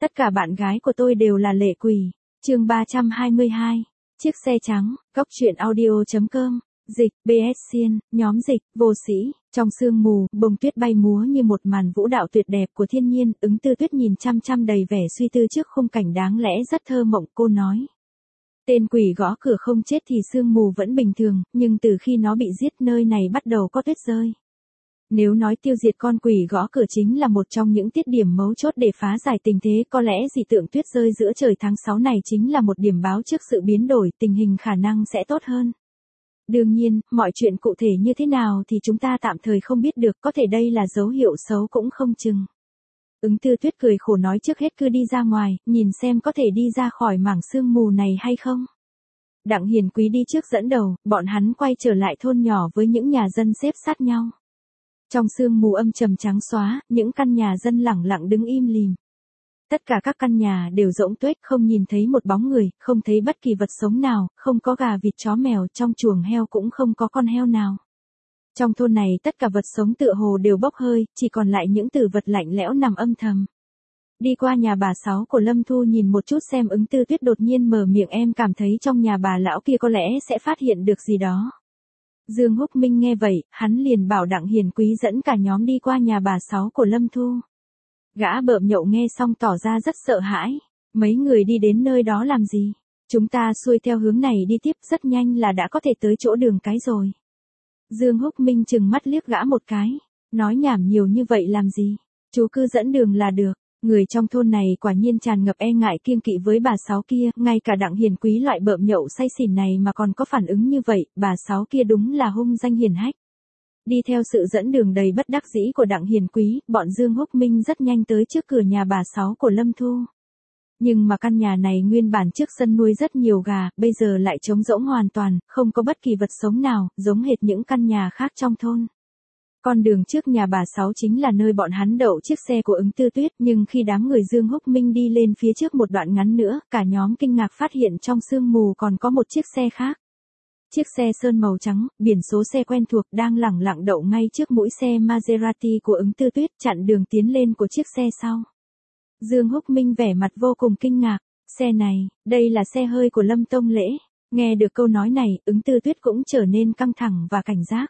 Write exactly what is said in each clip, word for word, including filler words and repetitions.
Tất cả bạn gái của tôi đều là lệ quỷ. Chương ba trăm hai mươi hai. Chiếc xe trắng, Cóc truyện audio chấm com. Dịch, bê ét Xiên, nhóm dịch, vô sĩ. Trong sương mù, bông tuyết bay múa như một màn vũ đạo tuyệt đẹp của thiên nhiên. Ứng Tư Tuyết nhìn chăm chăm đầy vẻ suy tư trước khung cảnh đáng lẽ rất thơ mộng. Cô nói: tên quỷ gõ cửa không chết thì sương mù vẫn bình thường, nhưng từ khi nó bị giết nơi này bắt đầu có tuyết rơi. Nếu nói tiêu diệt con quỷ gõ cửa chính là một trong những tiết điểm mấu chốt để phá giải tình thế, có lẽ dị tượng tuyết rơi giữa trời tháng sáu này chính là một điểm báo trước sự biến đổi, tình hình khả năng sẽ tốt hơn. Đương nhiên, mọi chuyện cụ thể như thế nào thì chúng ta tạm thời không biết được, có thể đây là dấu hiệu xấu cũng không chừng. Ứng Tư Tuyết cười khổ nói trước hết cứ đi ra ngoài, nhìn xem có thể đi ra khỏi mảng sương mù này hay không. Đặng Hiền Quý đi trước dẫn đầu, bọn hắn quay trở lại thôn nhỏ với những nhà dân xếp sát nhau. Trong sương mù âm trầm trắng xóa, những căn nhà dân lẳng lặng đứng im lìm. Tất cả các căn nhà đều rỗng tuếch, không nhìn thấy một bóng người, không thấy bất kỳ vật sống nào, không có gà vịt chó mèo, trong chuồng heo cũng không có con heo nào. Trong thôn này tất cả vật sống tựa hồ đều bốc hơi, chỉ còn lại những tử vật lạnh lẽo nằm âm thầm. Đi qua nhà bà Sáu của Lâm Thu nhìn một chút xem Ứng Tư Tuyết đột nhiên mở miệng, em cảm thấy trong nhà bà lão kia có lẽ sẽ phát hiện được gì đó. Dương Húc Minh nghe vậy, hắn liền bảo Đặng Hiền Quý dẫn cả nhóm đi qua nhà bà Sáu của Lâm Thu. Gã bợm nhậu nghe xong tỏ ra rất sợ hãi. Mấy người đi đến nơi đó làm gì? Chúng ta xuôi theo hướng này đi tiếp, rất nhanh là đã có thể tới chỗ đường cái rồi. Dương Húc Minh trừng mắt liếc gã một cái. Nói nhảm nhiều như vậy làm gì? Chú cứ dẫn đường là được. Người trong thôn này quả nhiên tràn ngập e ngại kiêng kỵ với bà Sáu kia, ngay cả Đặng Hiền Quý loại bợm nhậu say xỉn này mà còn có phản ứng như vậy, bà Sáu kia đúng là hung danh hiển hách. Đi theo sự dẫn đường đầy bất đắc dĩ của Đặng Hiền Quý, bọn Dương Húc Minh rất nhanh tới trước cửa nhà bà Sáu của Lâm Thu. Nhưng mà căn nhà này nguyên bản trước sân nuôi rất nhiều gà, bây giờ lại trống rỗng hoàn toàn, không có bất kỳ vật sống nào, giống hệt những căn nhà khác trong thôn. Con đường trước nhà bà Sáu chính là nơi bọn hắn đậu chiếc xe của Ứng Tư Tuyết, nhưng khi đám người Dương Húc Minh đi lên phía trước một đoạn ngắn nữa, cả nhóm kinh ngạc phát hiện trong sương mù còn có một chiếc xe khác. Chiếc xe sơn màu trắng, biển số xe quen thuộc đang lẳng lặng đậu ngay trước mũi xe Maserati của Ứng Tư Tuyết, chặn đường tiến lên của chiếc xe sau. Dương Húc Minh vẻ mặt vô cùng kinh ngạc, xe này, đây là xe hơi của Lâm Tông Lễ. Nghe được câu nói này, Ứng Tư Tuyết cũng trở nên căng thẳng và cảnh giác.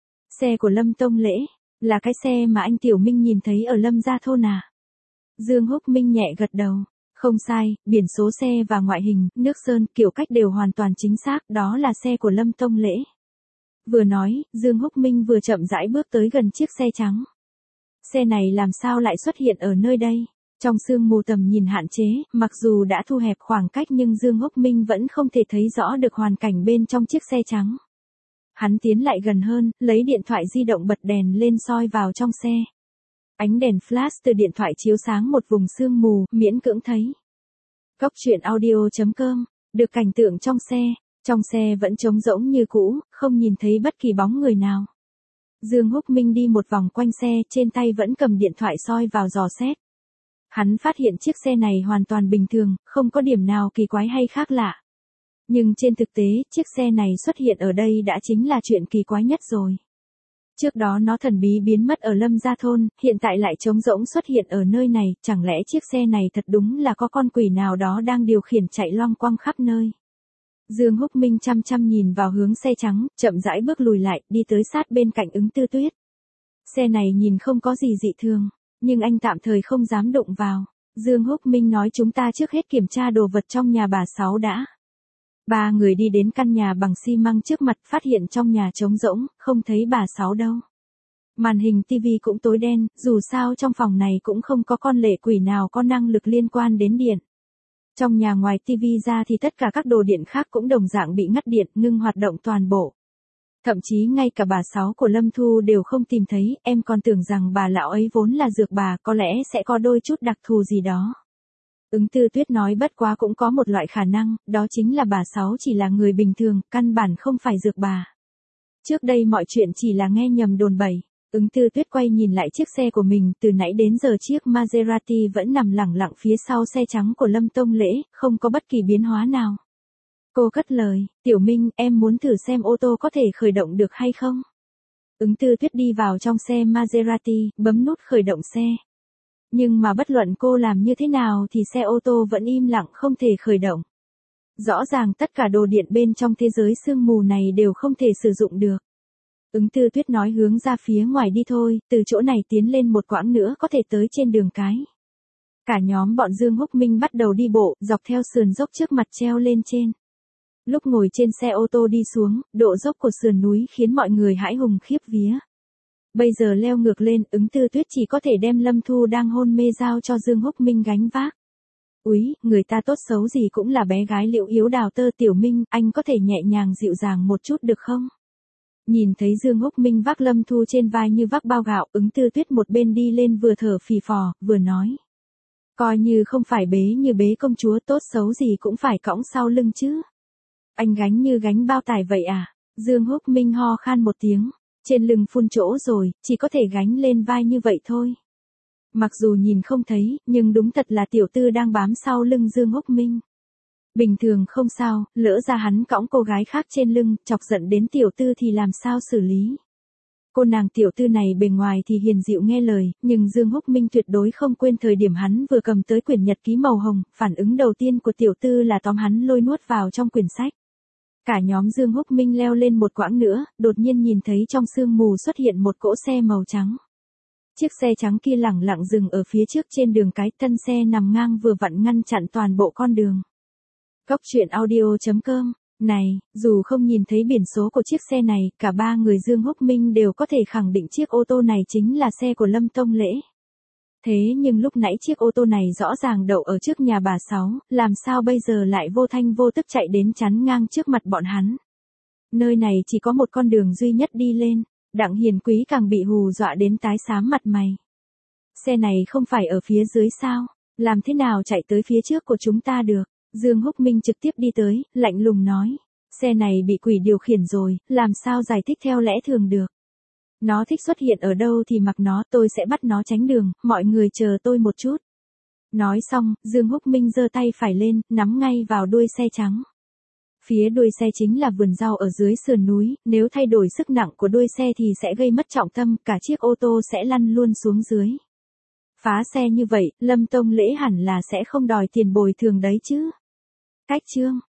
Xe của Lâm Tông Lễ, là cái xe mà anh Tiểu Minh nhìn thấy ở Lâm Gia Thôn à? Dương Húc Minh nhẹ gật đầu. Không sai, biển số xe và ngoại hình, nước sơn, kiểu cách đều hoàn toàn chính xác, đó là xe của Lâm Tông Lễ. Vừa nói, Dương Húc Minh vừa chậm rãi bước tới gần chiếc xe trắng. Xe này làm sao lại xuất hiện ở nơi đây? Trong sương mù tầm nhìn hạn chế, mặc dù đã thu hẹp khoảng cách nhưng Dương Húc Minh vẫn không thể thấy rõ được hoàn cảnh bên trong chiếc xe trắng. Hắn tiến lại gần hơn, lấy điện thoại di động bật đèn lên soi vào trong xe. Ánh đèn flash từ điện thoại chiếu sáng một vùng sương mù, miễn cưỡng thấy. Cóc truyện audio chấm com, được cảnh tượng trong xe, trong xe vẫn trống rỗng như cũ, không nhìn thấy bất kỳ bóng người nào. Dương Húc Minh đi một vòng quanh xe, trên tay vẫn cầm điện thoại soi vào dò xét. Hắn phát hiện chiếc xe này hoàn toàn bình thường, không có điểm nào kỳ quái hay khác lạ. Nhưng trên thực tế, chiếc xe này xuất hiện ở đây đã chính là chuyện kỳ quái nhất rồi. Trước đó nó thần bí biến mất ở Lâm Gia Thôn, hiện tại lại trống rỗng xuất hiện ở nơi này, chẳng lẽ chiếc xe này thật đúng là có con quỷ nào đó đang điều khiển chạy loong quăng khắp nơi. Dương Húc Minh chăm chăm nhìn vào hướng xe trắng, chậm rãi bước lùi lại, đi tới sát bên cạnh Ứng Tư Tuyết. Xe này nhìn không có gì dị thường, nhưng anh tạm thời không dám đụng vào. Dương Húc Minh nói chúng ta trước hết kiểm tra đồ vật trong nhà bà Sáu đã. Ba người đi đến căn nhà bằng xi măng trước mặt, phát hiện trong nhà trống rỗng, không thấy bà Sáu đâu. Màn hình tivi cũng tối đen, dù sao trong phòng này cũng không có con lệ quỷ nào có năng lực liên quan đến điện. Trong nhà ngoài tivi ra thì tất cả các đồ điện khác cũng đồng dạng bị ngắt điện, ngưng hoạt động toàn bộ. Thậm chí ngay cả bà Sáu của Lâm Thu đều không tìm thấy, em còn tưởng rằng bà lão ấy vốn là dược bà, có lẽ sẽ có đôi chút đặc thù gì đó. Ứng Tư Tuyết nói bất quá cũng có một loại khả năng, đó chính là bà Sáu chỉ là người bình thường, căn bản không phải dược bà. Trước đây mọi chuyện chỉ là nghe nhầm đồn bậy. Ứng Tư Tuyết quay nhìn lại chiếc xe của mình, từ nãy đến giờ chiếc Maserati vẫn nằm lẳng lặng phía sau xe trắng của Lâm Tông Lễ, không có bất kỳ biến hóa nào. Cô cất lời, Tiểu Minh, em muốn thử xem ô tô có thể khởi động được hay không? Ứng Tư Tuyết đi vào trong xe Maserati, bấm nút khởi động xe. Nhưng mà bất luận cô làm như thế nào thì xe ô tô vẫn im lặng không thể khởi động. Rõ ràng tất cả đồ điện bên trong thế giới sương mù này đều không thể sử dụng được. Ứng Tư Tuyết nói hướng ra phía ngoài đi thôi, từ chỗ này tiến lên một quãng nữa có thể tới trên đường cái. Cả nhóm bọn Dương Húc Minh bắt đầu đi bộ, dọc theo sườn dốc trước mặt treo lên trên. Lúc ngồi trên xe ô tô đi xuống, độ dốc của sườn núi khiến mọi người hãi hùng khiếp vía. Bây giờ leo ngược lên, Ứng Tư Tuyết chỉ có thể đem Lâm Thu đang hôn mê giao cho Dương Húc Minh gánh vác. Úi, người ta tốt xấu gì cũng là bé gái Liễu Yếu Đào Tơ Tiểu Minh, anh có thể nhẹ nhàng dịu dàng một chút được không? Nhìn thấy Dương Húc Minh vác Lâm Thu trên vai như vác bao gạo, Ứng Tư Tuyết một bên đi lên vừa thở phì phò, vừa nói. Coi như không phải bế như bế công chúa, tốt xấu gì cũng phải cõng sau lưng chứ. Anh gánh như gánh bao tải vậy à? Dương Húc Minh ho khan một tiếng, trên lưng phun chỗ rồi, chỉ có thể gánh lên vai như vậy thôi. Mặc dù nhìn không thấy, nhưng đúng thật là tiểu tư đang bám sau lưng Dương Húc Minh. Bình thường không sao, lỡ ra hắn cõng cô gái khác trên lưng, chọc giận đến tiểu tư thì làm sao xử lý. Cô nàng tiểu tư này bề ngoài thì hiền dịu nghe lời, nhưng Dương Húc Minh tuyệt đối không quên thời điểm hắn vừa cầm tới quyển nhật ký màu hồng, phản ứng đầu tiên của tiểu tư là tóm hắn lôi nuốt vào trong quyển sách. Cả nhóm Dương Húc Minh leo lên một quãng nữa, đột nhiên nhìn thấy trong sương mù xuất hiện một cỗ xe màu trắng. Chiếc xe trắng kia lẳng lặng dừng ở phía trước trên đường cái, thân xe nằm ngang vừa vặn ngăn chặn toàn bộ con đường. Cốc truyện audio chấm com. Này, dù không nhìn thấy biển số của chiếc xe này, cả ba người Dương Húc Minh đều có thể khẳng định chiếc ô tô này chính là xe của Lâm Tông Lễ. Thế nhưng lúc nãy chiếc ô tô này rõ ràng đậu ở trước nhà bà Sáu, làm sao bây giờ lại vô thanh vô tức chạy đến chắn ngang trước mặt bọn hắn. Nơi này chỉ có một con đường duy nhất đi lên, Đặng Hiền Quý càng bị hù dọa đến tái xám mặt mày. Xe này không phải ở phía dưới sao, làm thế nào chạy tới phía trước của chúng ta được? Dương Húc Minh trực tiếp đi tới, lạnh lùng nói, xe này bị quỷ điều khiển rồi, làm sao giải thích theo lẽ thường được. Nó thích xuất hiện ở đâu thì mặc nó, tôi sẽ bắt nó tránh đường, mọi người chờ tôi một chút. Nói xong, Dương Húc Minh giơ tay phải lên, nắm ngay vào đuôi xe trắng. Phía đuôi xe chính là vườn rau ở dưới sườn núi, nếu thay đổi sức nặng của đuôi xe thì sẽ gây mất trọng tâm, cả chiếc ô tô sẽ lăn luôn xuống dưới. Phá xe như vậy, Lâm Tông Lễ hẳn là sẽ không đòi tiền bồi thường đấy chứ. Cách chương